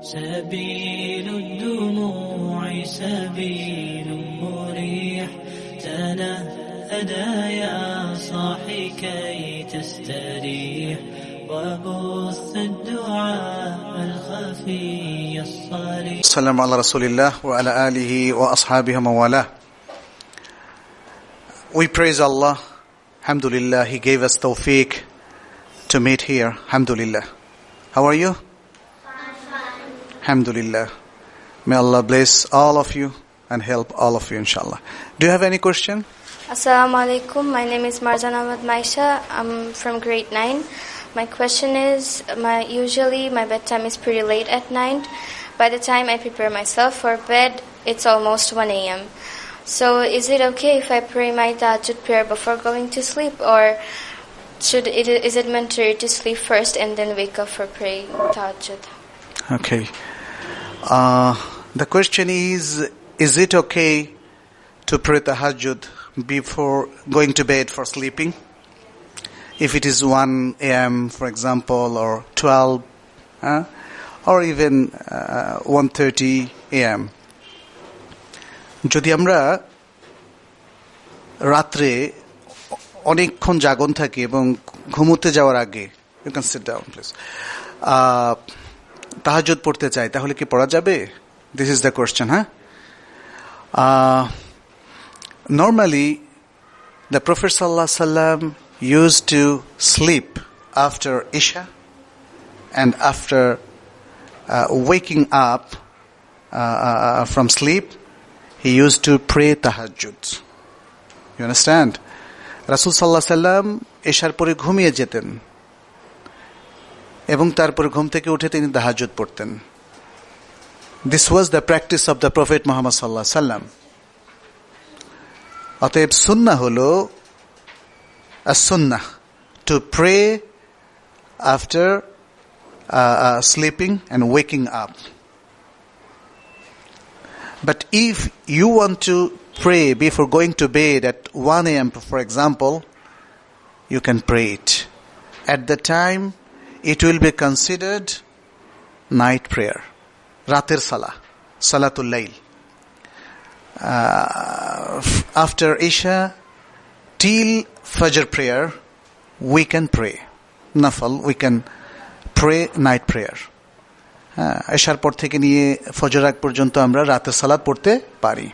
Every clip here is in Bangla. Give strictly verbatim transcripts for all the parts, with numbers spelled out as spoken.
سبيل الدموع سبيل مريح تنهدى يا صاحي كي تستريح وبث الدعاء الخفي الصريح. السلام على رسول الله وعلى آله وأصحابه وموالاه. We praise Allah. Alhamdulillah, He gave us tawfiq to meet here. Alhamdulillah. How are you? Alhamdulillah. May Allah bless all of you and help all of you, inshallah. Do you have any question? Assalamu alaikum. My name is Marzan Ahmad Maisha. I'm from grade nine. My question is, my usually my bedtime is pretty late at night. By the time I prepare myself for bed, it's almost one a.m. So is it okay if I pray my tahajjud prayer before going to sleep, or should it, is it meant to sleep first and then wake up for praying tahajjud? Okay. Uh, the question is, is it okay to pray tahajjud before going to bed for sleeping? If it is one a.m., for example, or twelve, huh? or even uh, one thirty a.m. যদি আমরা রাত্রে অনেকক্ষণ জাগন থাকি এবং ঘুমোতে যাওয়ার আগে, you can sit down please, uh, তাহাজ্জুদ পড়তে চাই, তাহলে কি পড়া যাবে? This is the question, huh? Uh, normally, the Prophet sallallahu alaihi wasallam used to sleep after Isha and after uh, waking up uh, uh, from sleep, he used to pray tahajjud. You understand? Rasul sallallahu alaihi wasallam ইশার পরে ঘুমিয়ে যেতেন এবং তারপর ঘুম থেকে উঠে তিনি তাহাজ্জুদ পড়তেন. This was the practice of the Prophet Muhammad sallallahu alaihi wasallam. অতএব সুন্নাহ হলো as-sunnah to pray after uh, uh, sleeping and waking up. But if you want to pray before going to bed at one a.m., for example, you can pray it. At the time, it will be considered night prayer. Ratir Salah, Salatul Layl. Uh, after Isha, till Fajr prayer, we can pray. Nafal, we can pray night prayer. এশার পর থেকে নিয়ে ফজর আগ পর্যন্ত আমরা রাতের সালাত পড়তে পারি.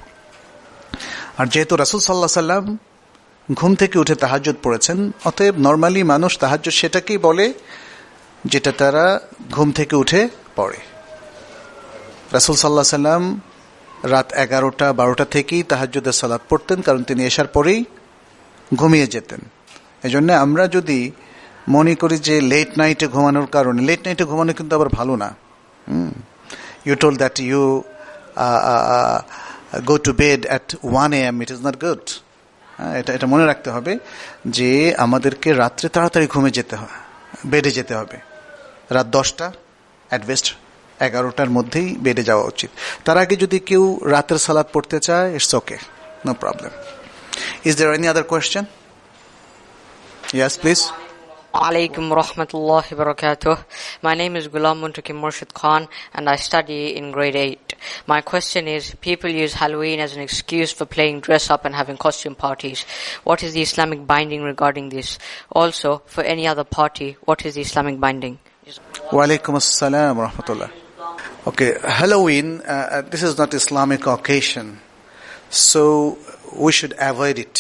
আর যেহেতু রাসূল সাল্লাল্লাহু আলাইহি সাল্লাম ঘুম থেকে উঠে তাহাজ্জুদ পড়েছেন, অতএব নরমালি মানুষ তাহাজ্জুদ সেটাকেই বলে যেটা তারা ঘুম থেকে উঠে পড়ে. রাসূল সাল্লাল্লাহু আলাইহি সাল্লাম রাত এগারোটা বারোটা থেকেই তাহাজ্জুদের সালাত পড়তেন, কারণ তিনি এশার পরেই ঘুমিয়ে যেতেন. এজন্য আমরা যদি মনে করি যে লেট নাইটে ঘুমানোর কারণে, লেট নাইটে ঘুমানো কিন্তু আবার ভালো না. Hmm. You told that you uh, uh, go to bed at one a.m. It is not good. এটা এটা মনে রাখতে হবে যে আমাদেরকে রাত্রে তাড়াতাড়ি ঘুমে যেতে হবে, বেডে যেতে হবে. রাত দশটা অ্যাট বেস্ট এগারোটার মধ্যেই বেডে যাওয়া উচিত. তার আগে যদি কেউ রাতের সালাত পড়তে চায়, it's okay, no problem. Is there any other question? Yes, please. Alaikum rahmatullahi barakatuh. My name is Ghulam Muntakim Murshid Khan and I study in grade eight. My question is, people use Halloween as an excuse for playing dress up and having costume parties. What is the Islamic binding regarding this? Also, for any other party, what is the Islamic binding? Wa alaikum assalam wa rahmatullah. Okay, Halloween, uh, this is not Islamic occasion, so we should avoid it.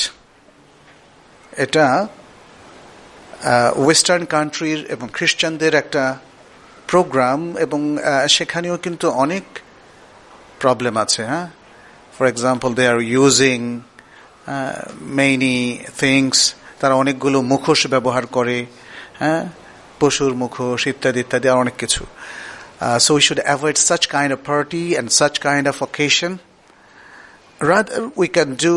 Eta western কান্ট্রির এবং খ্রিস্টানদের একটা প্রোগ্রাম, এবং সেখানেও কিন্তু অনেক প্রবলেম আছে. হ্যাঁ, for example they are using many things. তারা অনেকগুলো মুখোশ ব্যবহার করে, হ্যাঁ, পশুর মুখোশ ইত্যাদি ইত্যাদি আর অনেক কিছু. So we should avoid such kind of party and such kind of occasion. Rather we can do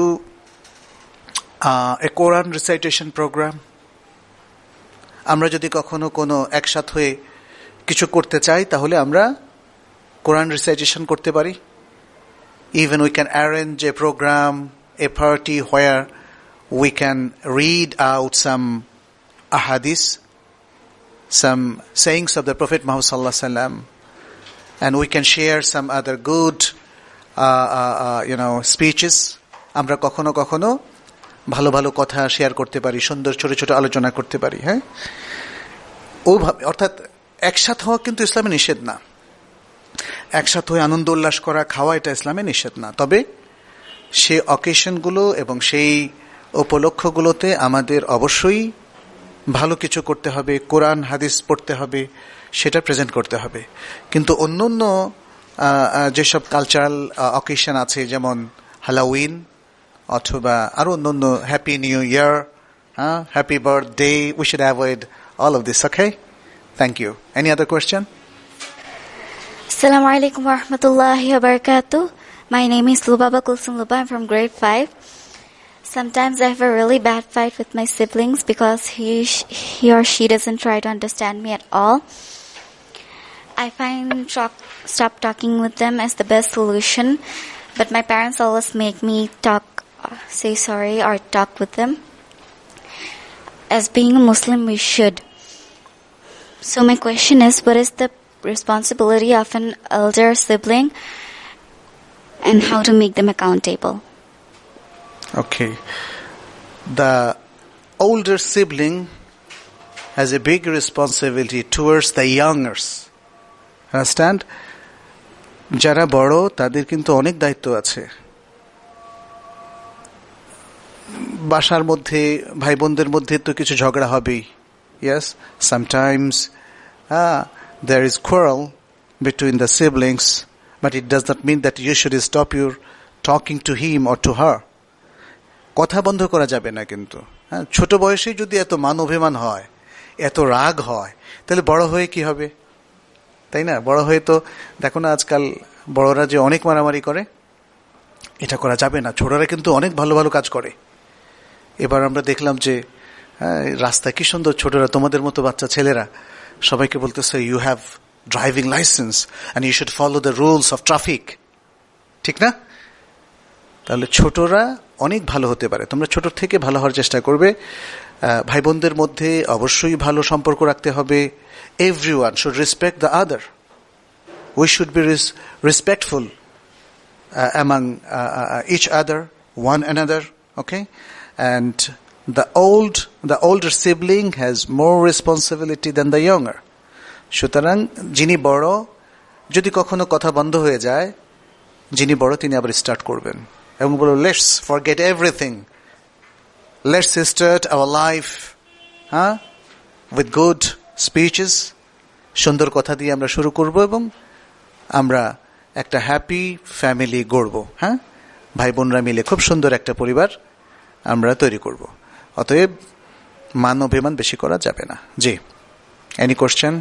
a Quran recitation program. আমরা যদি কখনো কোনো একসাথ হয়ে কিছু করতে চাই, তাহলে আমরা কোরআন রিসাইটেশন করতে পারি. Even we can arrange a program, a party where we can read out some ahadith, some sayings of the Prophet Muhammad sallallahu alaihi wasallam, and we can share some other good uh, uh, uh, you know speeches. আমরা কখনো কখনো ভালো ভালো কথা শেয়ার করতে পারি, সুন্দর ছোট ছোট আলোচনা করতে পারি। হ্যাঁ, ওইভাবে, অর্থাৎ একসাথ হওয়া কিন্তু ইসলামে নিষেধ না। একসাথ হয়ে আনন্দ উল্লাস করা, খাওয়া, এটা ইসলামে নিষেধ না। তবে সেই অকেশনগুলো এবং সেই উপলক্ষগুলোতে আমাদের অবশ্যই ভালো কিছু করতে হবে, কোরআন হাদিস পড়তে হবে, সেটা প্রেজেন্ট করতে হবে। কিন্তু অন্য অন্য যেসব কালচারাল অকেশন আছে, যেমন হ্যালোউইন অথবা আরো অন্য অন্য, happy new year, happy birthday, we should avoid all of this. Okay, thank you. Any other question? Assalamu alaikum wa rahmatullahi wa barakatuh. My name is Lubaba Kulsum Luba. I'm from grade five. Sometimes I have a really bad fight with my siblings because he, he or she doesn't try to understand me at all. I find talk, stop talking with them as the best solution, but my parents always make me talk, say sorry or talk with them. As being a Muslim, we should. So my question is, what is the responsibility of an elder sibling and how to make them accountable? Okay. The older sibling has a big responsibility towards the youngers. Understand? যারা বড় তাদের কিন্তু অনেক দায়িত্ব আছে। বাসার মধ্যে ভাই বোনদের মধ্যে তো কিছু ঝগড়া হবেই। Yes, sometimes ah, there is quarrel between the siblings, but it does not mean that you should stop your talking to him or to her. কথা বন্ধ করা যাবে না কিন্তু। হ্যাঁ, ছোট বয়সে যদি এত মান অভিমান হয়, এত রাগ হয়, তাহলে বড় হয়ে কি হবে? তাই না? বড় হয়ে তো দেখো না আজকাল বড়রা যে অনেক মারামারি করে, এটা করা যাবে না। ছোটরা কিন্তু অনেক ভালো ভালো কাজ করে। এবার আমরা দেখলাম যে রাস্তা কি সুন্দর, ছোটরা তোমাদের মতো বাচ্চা ছেলেরা সবাইকে বলতেছে you have driving license and you should follow the rules of traffic. ঠিক না? তাহলে ছোটরা অনেক ভালো হতে পারে। তোমরা ছোট থেকে ভালো হওয়ার চেষ্টা করবে। ভাই বোনদের মধ্যে অবশ্যই ভালো সম্পর্ক রাখতে হবে। Everyone should respect the other. We should be respectful among each other, one another. Okay, and the old the older sibling has more responsibility than the younger. সুতরাং যিনি বড়, যদি কখনো কথা বন্ধ হয়ে যায়, যিনি বড় তিনি আবার স্টার্ট করবেন এবং বলবেন let's forget everything, let's start our life হ্যাঁ উইথ গুড স্পিচেস। সুন্দর কথা দিয়ে আমরা শুরু করব এবং আমরা একটা হ্যাপি ফ্যামিলি গড়ব। হ্যাঁ, ভাই বোনরা মিলে খুব সুন্দর একটা পরিবার আমরা তৈরি করব। অতএব মান অভিমান বেশি করা যাবে না। জি, any question?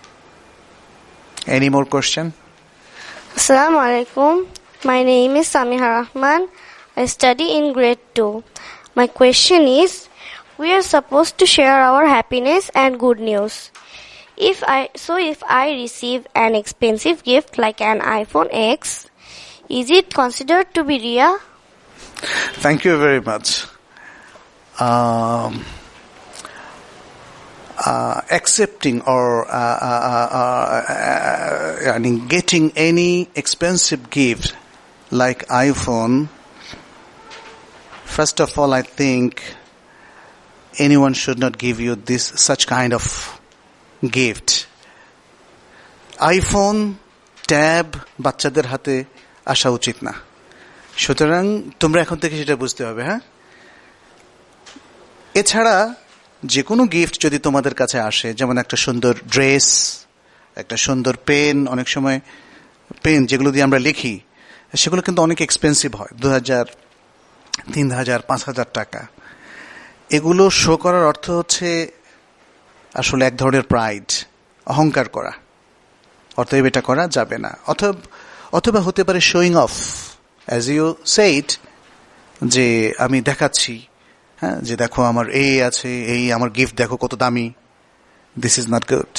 Any more question? Assalamu alaikum. My name is Samiha Rahman. I study in grade two. My question is, we are supposed to share our happiness and good news. If I so if I receive an expensive gift like an iPhone X, is it considered to be riya? Thank you very much. Um, uh, accepting or uh, uh, uh, uh, I mean, getting any expensive gift like iPhone, first of all, I think anyone should not give you this such kind of gift. iPhone, tab, বাচ্চাদের হাতে আসা উচিত না। সুতরাং তোমরা এখন থেকে সেটা বুঝতে হবে। হ্যাঁ, এছাড়া যে কোনো গিফট যদি তোমাদের কাছে আসে, যেমন একটা সুন্দর ড্রেস, একটা সুন্দর পেন, অনেক সময় পেন যেগুলো দিয়ে আমরা লিখি সেগুলো কিন্তু অনেক এক্সপেন্সিভ হয়, দু হাজার তিন হাজার পাঁচ হাজার টাকা। এগুলো শো করার অর্থ হচ্ছে আসলে এক ধরনের প্রাইড, অহংকার করা। অতএব এটা করা যাবে না। অথবা অথবা হতে পারে showing off, as you said, যে আমি দেখাচ্ছি, হ্যাঁ, যে দেখো আমার এই আছে, এই আমার গিফট দেখো কত দামি। This is not good.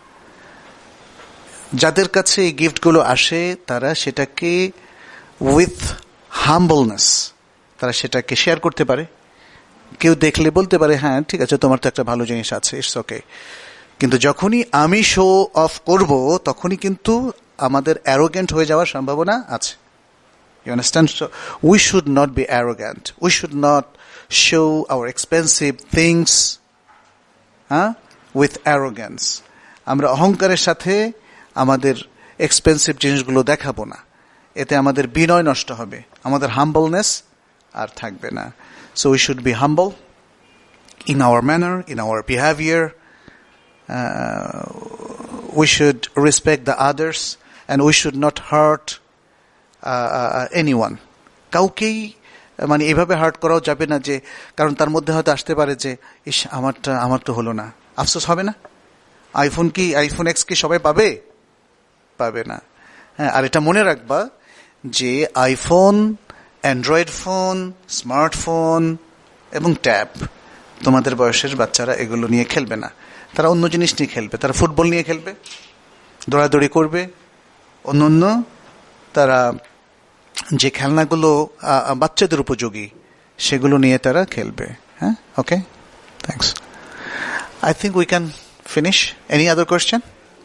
যাদের কাছে এই গিফটগুলো আসে তারা সেটাকে উইথ হাম্বলনেস তারা সেটাকে শেয়ার করতে পারে। কেউ দেখলে বলতে পারে হ্যাঁ ঠিক আছে, তোমার তো একটা ভালো জিনিস আছে, ইটস ওকে। কিন্তু যখনই আমি শো অফ করব তখনই কিন্তু আমাদের অ্যারোগেন্ট হয়ে যাওয়ার সম্ভাবনা আছে। You understand? So we should not be arrogant. We should not show our expensive things huh, with arrogance. আমরা অহংকারের সাথে আমাদের এক্সপেন্সিভ জিনিসগুলো দেখাবো না, এতে আমাদের বিনয় নষ্ট হবে, আমাদের হাম্বলনেস আর থাকবে না। So we should be humble in our manner, in our behavior. Uh, we should respect the others and we should not hurt anyone. কাউকেই মানে এভাবে হার্ট করাও যাবে না, যে কারণ তার মধ্যে হয়তো আসতে পারে যে ইস আমারটা আমার তো হলো না, আফসোস হবে না? আইফোন কি আইফোন এক্স কি সবাই পাবে? পাবে না। হ্যাঁ, আর এটা মনে রাখবা যে আইফোন, অ্যান্ড্রয়েড ফোন, স্মার্টফোন এবং ট্যাব, তোমাদের বয়সের বাচ্চারা এগুলো নিয়ে খেলবে না, তারা অন্য জিনিস নিয়ে খেলবে। তারা ফুটবল নিয়ে খেলবে, দৌড়াদৌড়ি করবে, অন্য অন্য তারা যে খেলনাগুলো বাচ্চাদের উপযোগী সেগুলো নিয়ে তারা খেলবে। হ্যাঁ, okay, thanks. I think we can finish. Any other question?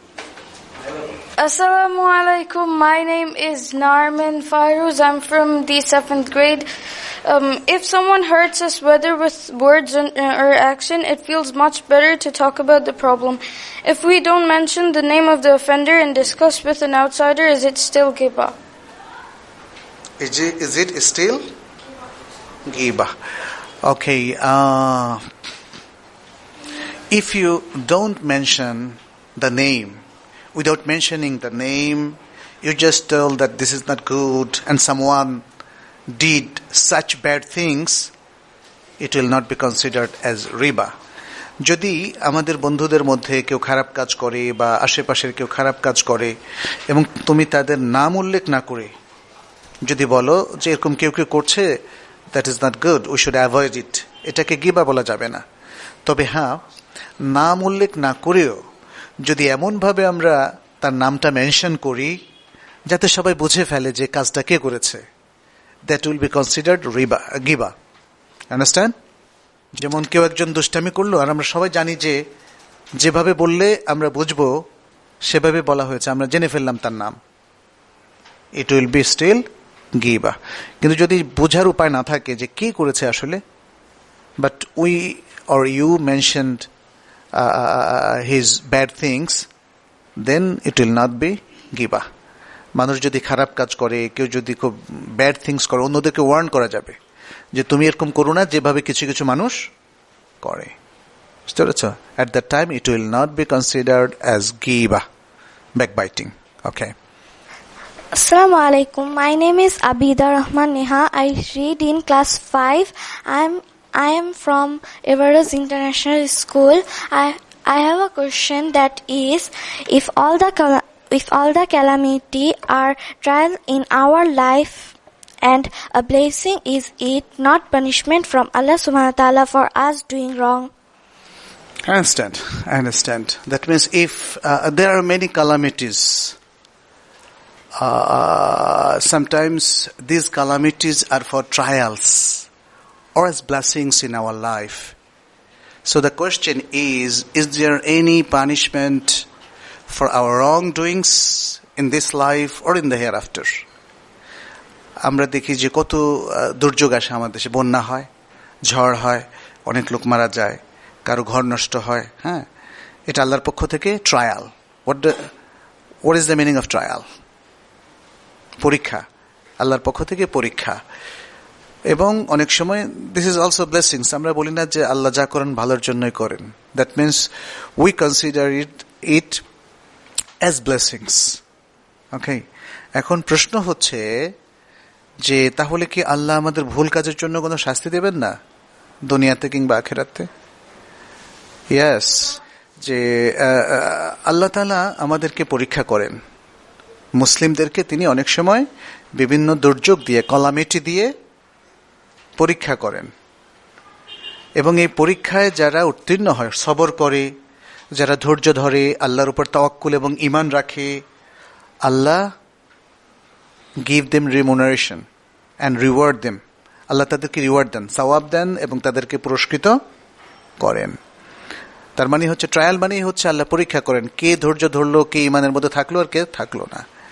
Assalamu alaikum. My name is Narmin Fairuz. I'm from the seventh grade. Um, if someone hurts us, whether with words or action, it feels much better to talk about the problem. If we don't mention the name of the offender and discuss with an outsider, is it still ghibah? Is it, is it still ghibah? Okay. Uh, if you don't mention the name, without mentioning the name, you just tell that this is not good and someone did such bad things, it will not be considered as riba. যদি আমাদের বন্ধুদের মধ্যে কেউ খারাপ কাজ করে বা আশেপাশের কেউ খারাপ কাজ করে এবং তুমি তাদের নাম উল্লেখ না করে যদি বলো যে এরকম কেউ কেউ করছে, that is not good, we should avoid it, এটাকে গিবা বলা যাবে না। তবে হ্যাঁ, নাম উল্লেখ না করেও যদি এমনভাবে আমরা তার নামটা মেনশন করি যাতে সবাই বুঝে ফেলে যে কাজটা কে করেছে, that will be considered Rewa গিবা। Understand? যেমন কেউ একজন দুষ্টামি করলো আর আমরা সবাই জানি যে যেভাবে বললে আমরা বুঝবো সেভাবে বলা হয়েছে, আমরা জেনে ফেললাম তার নাম, ইট উইল বি স্টিল গিবা। কিন্তু যদি বোঝার উপায় না থাকে যে কে করেছে আসলে, but we or you mentioned his bad things, then it will not be গিবা। মানুষ যদি খারাপ কাজ করে, কেউ যদি খুব ব্যাড থিংস করে, অন্যদেরকে ওয়ার্ন করা যাবে যে তুমি এরকম করো না, যেভাবে কিছু কিছু মানুষ করে। বুঝতে পেরেছ? At that time it will not be considered as ghiba, backbiting. Okay. Assalamu alaikum. My name is Abida Rahman Neha. I read in class five. I'm I am from Everest International School. I I have a question that is, if all the if all the calamity are trial in our life and a blessing, is it not punishment from Allah subhanahu wa ta'ala for us doing wrong? I understand. I understand. That means if uh, there are many calamities, uh, sometimes these calamities are for trials or as blessings in our life. So the question is, is there any punishment for our wrongdoings in this life or in the hereafter? আমরা দেখি যে কত দুর্যোগ আসে আমাদের দেশে, বন্যা হয়, ঝড় হয়, অনেক লোক মারা যায়, কারো ঘর নষ্ট হয়। হ্যাঁ, এটা আল্লাহর পক্ষ থেকে trial. What what is the meaning of trial? পরীক্ষা, আল্লাহর পক্ষ থেকে পরীক্ষা। এবং অনেক সময় দিস ইজ অলসো ব্লেসিংস। আমরা বলি না যে আল্লাহ যা করেন ভালোর জন্যই করেন, that means we consider it it as blessings. Okay, এখন প্রশ্ন হচ্ছে যে তাহলে কি আল্লাহ আমাদের ভুল কাজের জন্য কোনো শাস্তি দেবেন না দুনিয়াতে কিংবা আখিরাতে? ইয়েস, যে আল্লাহ তাআলা আমাদেরকে পরীক্ষা করেন, মুসলিমদেরকে তিনি অনেক সময় বিভিন্ন দুর্যোগ দিয়ে, কলামিটি দিয়ে পরীক্ষা করেন। এবং এই পরীক্ষায় যারা উত্তীর্ণ হয়, সবর করে, যারা ধৈর্য ধরে, আল্লাহর উপর তাওয়াক্কুল এবং ঈমান রাখে, আল্লাহ give them remuneration and reward them. আল্লাহ তাদেরকে রিওয়ার্ড দেন, সওয়াব দেন এবং তাদেরকে পুরস্কৃত করেন। তার মানে হচ্ছে ট্রায়াল, মানে হচ্ছে আল্লাহ পরীক্ষা করেন কে ধৈর্য ধরলো, কে ঈমানের মধ্যে থাকলো আর কে থাকলো না।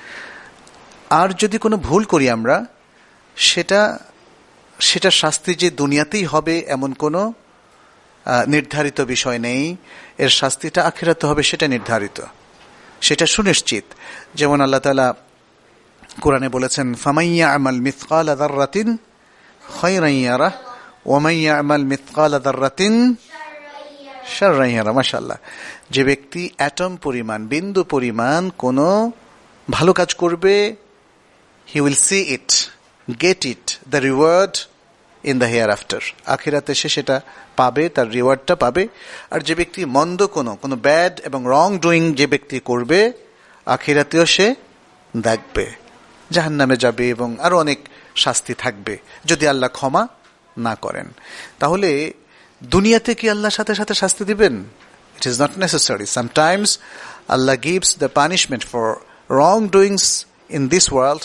আর যদি কোনো ভুল করি আমরা, সেটা সেটা শাস্তি যে দুনিয়াতেই হবে এমন কোনো নির্ধারিত বিষয় নেই। এর শাস্তিটা আখিরাতে হবে সেটা নির্ধারিত, সেটা সুনিশ্চিত। যেমন আল্লাহ তাআলা কোরআনে বলেছেন, ফামাইয়া আমাল মিথকালা যাররাতিন খায়রান ইয়ারা ওয়া মাইয়া আমাল মিথকালা যাররাতিন শাররান ইয়ারা। মাশাআল্লাহ। যে ব্যক্তি অ্যাটম পরিমাণ, বিন্দু পরিমাণ কোনো ভালো কাজ করবে, he will see it, get it, the reward in the hereafter. আখিরাতে সে সেটা পাবে, তার রিওয়ার্ডটা পাবে। আর যে ব্যক্তি মন্দ কোনো কোনো ব্যাড এবং রং ডুইং যে ব্যক্তি করবে, আখিরাতেও সে দেখবে, জাহান্নামে যাবে এবং আরো অনেক শাস্তি থাকবে যদি আল্লাহ ক্ষমা না করেন। তাহলে দুনিয়াতে কি আল্লাহর সাথে সাথে শাস্তি দিবেন? It is not necessary. Sometimes Allah gives the punishment for wrongdoings in this world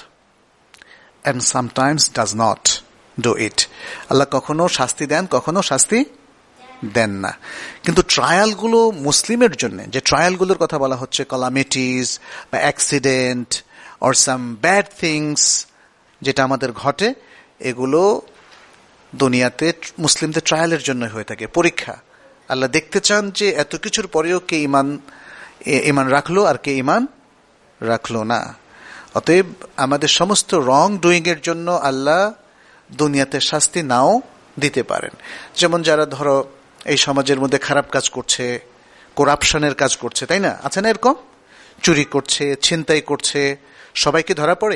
and sometimes does not do it. আল্লাহ কখনো শাস্তি দেন, কখনো শাস্তি দেন না। কিন্তু ট্রায়ালগুলো মুসলিমের জন্য, যে ট্রায়ালগুলোর কথা বলা হচ্ছে, ক্যালামিটিস বা accident or some bad things যেটা আমাদের ঘটে, এগুলো দুনিয়াতে মুসলিমদের ট্রায়ালের জন্য হয়ে থাকে, পরীক্ষা। আল্লাহ দেখতে চান যে এত কিছুর পরেও কে ইমান ইমান রাখলো আর কে ইমান রাখলো না। অতএব আমাদের সমস্ত রং ডুইং এর জন্য আল্লাহ দুনিয়াতে শাস্তি নাও দিতে পারেন। যেমন যারা ধরো এই সমাজের মধ্যে খারাপ কাজ করছে, করাপশনের কাজ করছে, তাই না? আছে না এরকম? চুরি করছে, ছিনতাই করছে, সবাইকে ধরা পড়ে?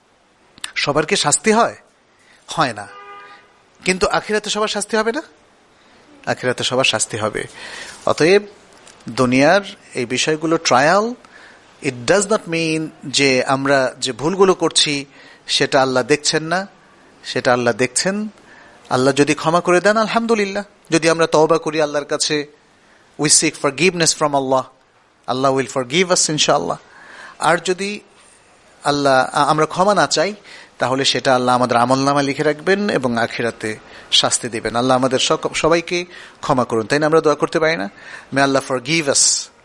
সবার কি শাস্তি হয়? হয় না। কিন্তু আখিরাতে সবার শাস্তি হবে না? আখিরাতে সবার শাস্তি হবে। অতএব দুনিয়ার এই বিষয়গুলো trial, it does not mean যে আমরা যে ভুলগুলো করছি সেটা আল্লাহ দেখছেন না, সেটা আল্লাহ দেখছেন। আল্লাহ যদি ক্ষমা করে দেন আলহামদুলিল্লাহ, যদি আমরা তওবা করি আল্লাহর কাছে, we seek forgiveness from Allah, Allah will forgive us ইনশাআল্লাহ। আর যদি আল্লাহ আমরা ক্ষমা না চাই, তাহলে সেটা আল্লাহ আমাদের আমলনামা লিখে রাখবেন এবং আখিরাতে শাস্তি দিবেন। আল্লাহ আমাদের সবাইকে ক্ষমা করুন, তাই না? আমরা দোয়া করতে পারি না, may Allah forgive us,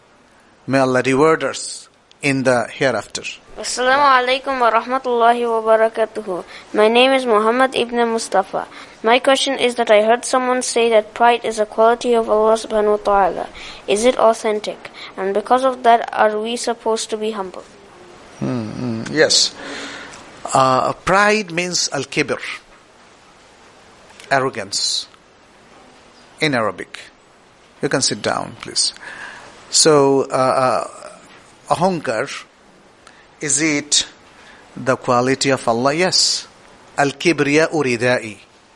may Allah reward us in the hereafter. Assalamu alaikum wa rahmatullahi wa barakatuhu. My name is Muhammad ibn Mustafa. My question is that I heard someone say that pride is a quality of Allah subhanahu wa ta'ala. Is it authentic? And because of that, are we supposed to be humble? Hmm, hmm, yes. Uh, pride means al-kibr, arrogance in Arabic. You can sit down, please. So, uh, uh, Ahankar, is it the quality of Allah? Yes. Al-kibriya'u ridai.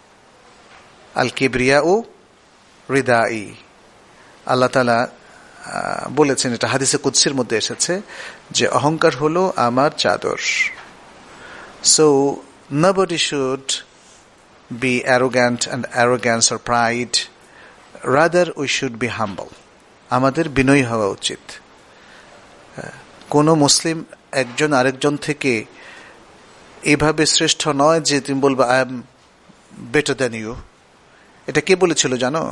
Al-kibriya'u ridai. Allah Ta'ala বলেছেন, এটা হাদিসে কুদসির মধ্যে এসেছে যে অহংকার হলো আমার চাদর। So nobody should be arrogant and arrogance or pride. Rather we should be humble. আমাদের বিনয়ী হওয়া উচিত। কোন মুসলিম একজন আরেকজন থেকে এভাবে শ্রেষ্ঠ নয় যে তুমি বলবা I am better than you. এটা কে বলেছিল জানো?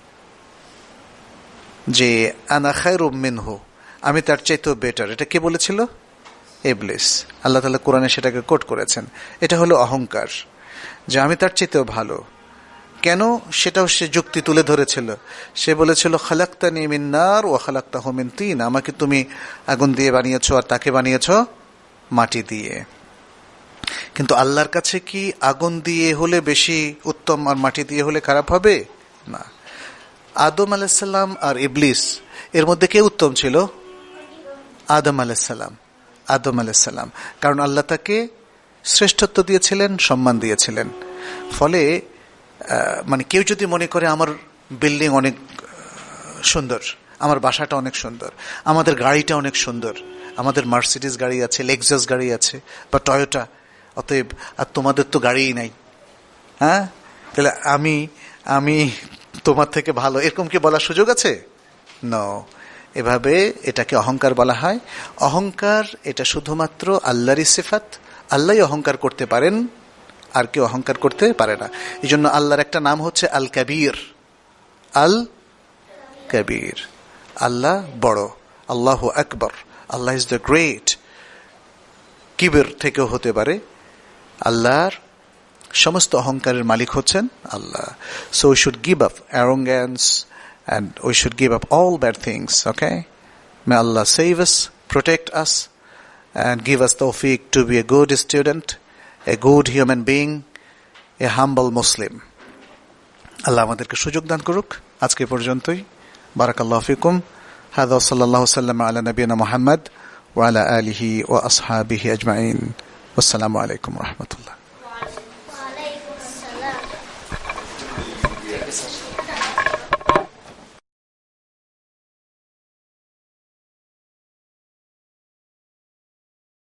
যে আনা খায়রুম মিনহু, আমি তার চাইতেও বেটার। এটা কে বলেছিল? ইবলিস। আল্লাহ তাআলা কোরআনে সেটাকে কোট করেছেন। এটা হলো অহংকার, যে আমি তার চাইতেও ভালো। কেন? সেটাও সে যুক্তি তুলে ধরেছিল। সে বলেছিল খালাকতানি মিন নার ওয়া খালাকতাহু মিন তিন, আমাকে তুমি আগুন দিয়ে বানিয়েছো আর তাকে বানিয়েছো মাটি দিয়ে। কিন্তু আল্লাহর কাছে কি আগুন দিয়ে হলে বেশি উত্তম আর মাটি দিয়ে হলে খারাপ হবে? না। আদম আলাইহিস সালাম আর ইবলিস এর মধ্যে কে উত্তম ছিল? আদম আলাইহিস সালাম। আদম আলাইহিস সালাম, কারণ আল্লাহ তাকে শ্রেষ্ঠত্ব দিয়েছিলেন, সম্মান দিয়েছিলেন। ফলে মানে কেউ যদি মনে করে আমার বিল্ডিং অনেক সুন্দর, আমার বাসাটা অনেক সুন্দর, আমাদের গাড়িটা অনেক সুন্দর, আমাদের মার্সিডিজ গাড়ি আছে, লেক্সাস গাড়ি আছে বা টয়োটা, অতএব আর তোমাদের তো গাড়িই নাই, হ্যাঁ, তাহলে আমি আমি তোমার থেকে ভালো, এরকম কি বলার সুযোগ আছে? নো। এভাবে এটাকে অহংকার বলা হয়। অহংকার এটা শুধুমাত্র আল্লাহরই সিফাত, আল্লাহই অহংকার করতে পারেন, আর কেউ অহংকার করতে পারে না। এই জন্য আল্লাহর একটা নাম হচ্ছে আল কবির। আল কবির, আল্লাহ বড়, আল্লাহু আকবর, আল্লাহ ইজ দ্য গ্রেট। কিবির থেকেও হতে পারে। আল্লাহর সমস্ত অহংকারের মালিক হচ্ছেন আল্লাহ। So we should give up arrogance and we should give up all bad things, okay? May Allah save us, protect us, and give us tawfiq to be a good student, a good human being, a humble Muslim. আল্লাহ আমাদেরকে সুযোগ দান করুক। আজকে পর্যন্তই। বারাকাল্লাহু ফিকুম। হাযা সাল্লাল্লাহু সাল্লাম আলা নবিয়িনা মুহাম্মদ ওয়া আলা আলিহি ওয়া আসহাবিহি আজমাইন। আসসালামু আলাইকুম ওয়া রাহমাতুল্লাহ।